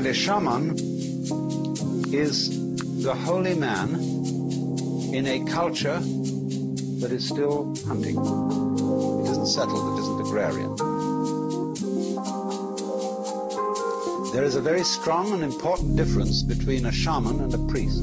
And a shaman is the holy man in a culture that is still hunting. It isn't settled, it isn't agrarian. There is a very strong and important difference between a shaman and a priest.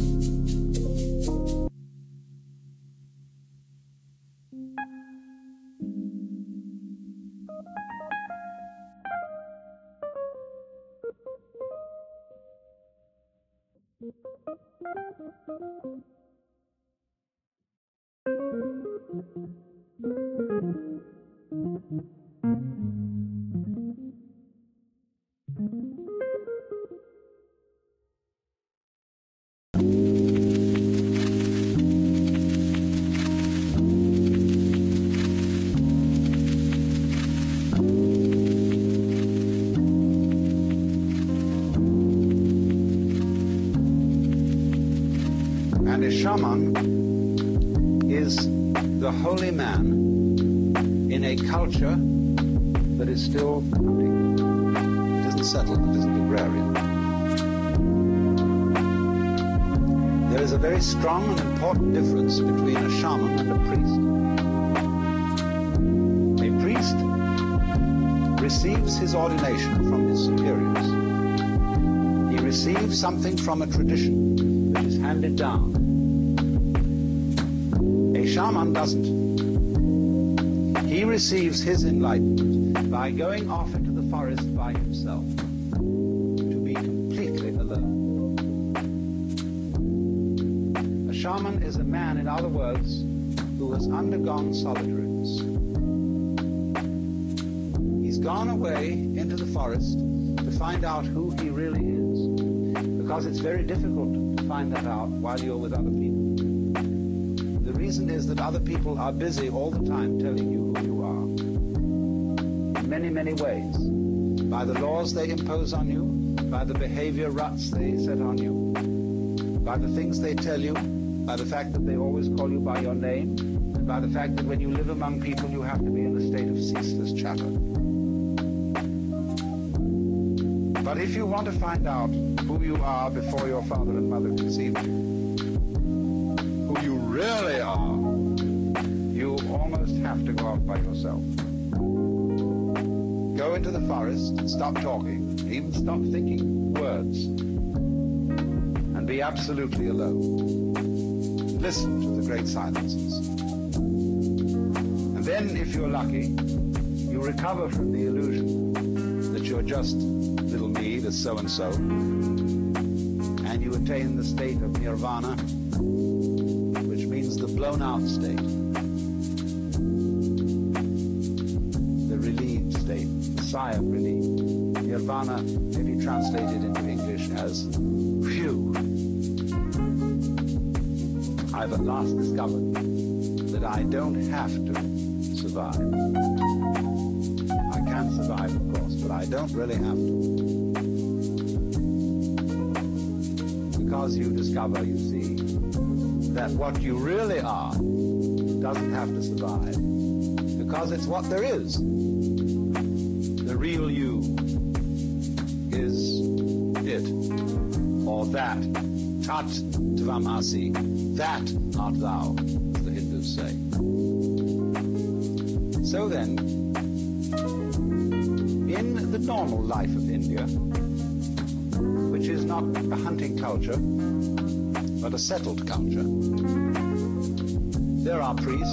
And a shaman is the holy man in a culture that is still hunting. It isn't settled, it isn't agrarian. There is a very strong and important difference between a shaman and a priest. A priest receives his ordination from his superiors. He receives something from a tradition which is handed down. A shaman doesn't. He receives his enlightenment by going off into the forest by himself, to be completely alone. A shaman is a man, in other words, who has undergone solitariness. He's gone away into the forest to find out who he really is, because it's very difficult to find that out while you're with other people. The reason is that other people are busy all the time telling you who you are. In many, many ways. By the laws they impose on you, by the behavior ruts they set on you, by the things they tell you, by the fact that they always call you by your name, and by the fact that when you live among people you have to be in a state of ceaseless chatter. But if you want to find out who you are before your father and mother conceived you, who you really are, you almost have to go off by yourself. Go into the forest and stop talking, even stop thinking words, and be absolutely alone. Listen to the great silences. And then, if you're lucky, you recover from the illusion that you're just little me, the so-and-so, and you attain the state of nirvana, which means the blown-out state, the relieved state, the sigh of relief. Nirvana may be translated into English as, phew, I've at last discovered that I don't have to survive. I can survive, of course, but I don't really have to. Because you discover, you see, that what you really are doesn't have to survive. Because it's what there is. The real you is it, or that. Tat tvam asi. That art thou, as the Hindus say. So then, in the normal life of India, which is not a hunting culture, but a settled culture, there are priests,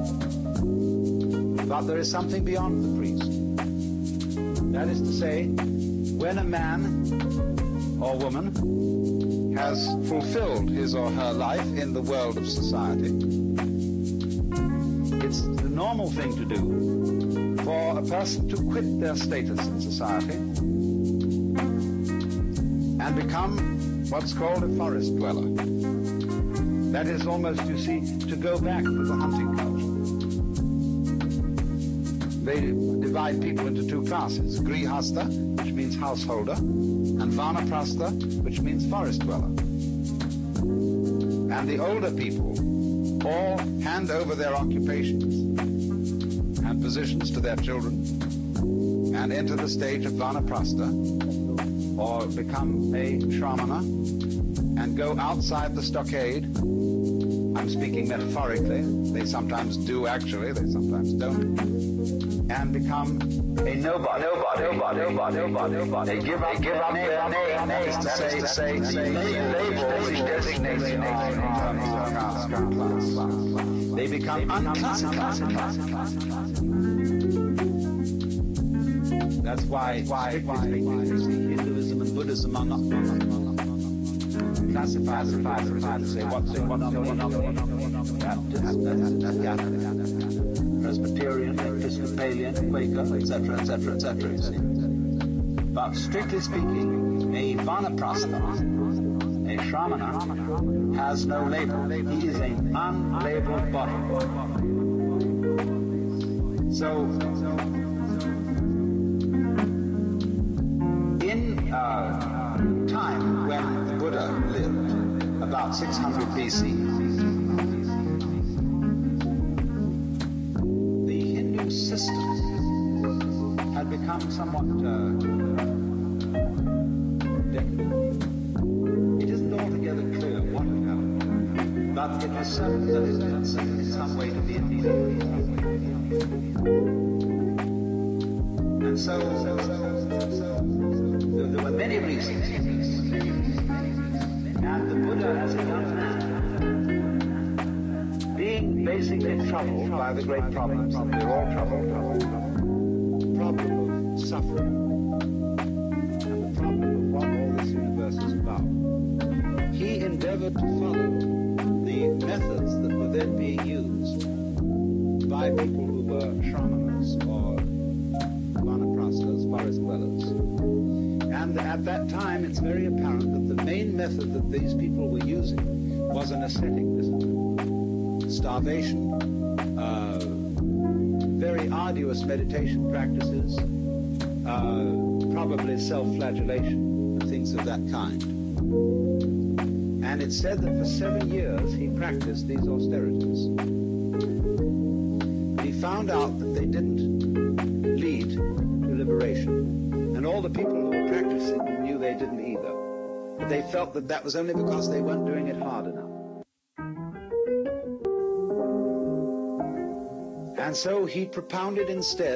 but there is something beyond the priest. That is to say, when a man or woman has fulfilled his or her life in the world of society, it's the normal thing to do for a person to quit their status in society and become what's called a forest dweller. That is almost, you see, to go back to the hunting culture. They divide people into two classes, grihastha, which means householder, and vanaprastha, which means forest dweller. And the older people all hand over their occupations and positions to their children and enter the stage of vanaprastha, or become a shramana and go outside the stockade. I'm speaking metaphorically. They sometimes do actually, they sometimes don't. And become a nobody. They give up their names to say labels, designations. They become unclassified. That's why Hinduism and Buddhism are not classified. Say what Presbyterian, Episcopalian, Quaker, etc. But strictly speaking, a vanaprastha, a shramana, has no label. He is an unlabeled body. So, in time when the Buddha lived, about 600 BC, the Hindu system had become somewhat decadent. It isn't altogether clear what had happened, but it was certain that it had in some way to be inferior. And so there were many reasons. And the Buddha, as a young man, being basically troubled by the great problems that we're all troubled by, the problem of suffering, and the problem of what all this universe is about, he endeavored to follow the methods that were then being used by people who were shamanas or vanaprasthas, forest dwellers. And at that time, it's very apparent that the main method that these people were using was an ascetic discipline. Starvation, very arduous meditation practices, probably self-flagellation, things of that kind. And it's said that for 7 years he practiced these austerities. He found out that they didn't lead to liberation. And all the people who were practicing knew they didn't either. But they felt that that was only because they weren't doing it hard enough. And so he propounded instead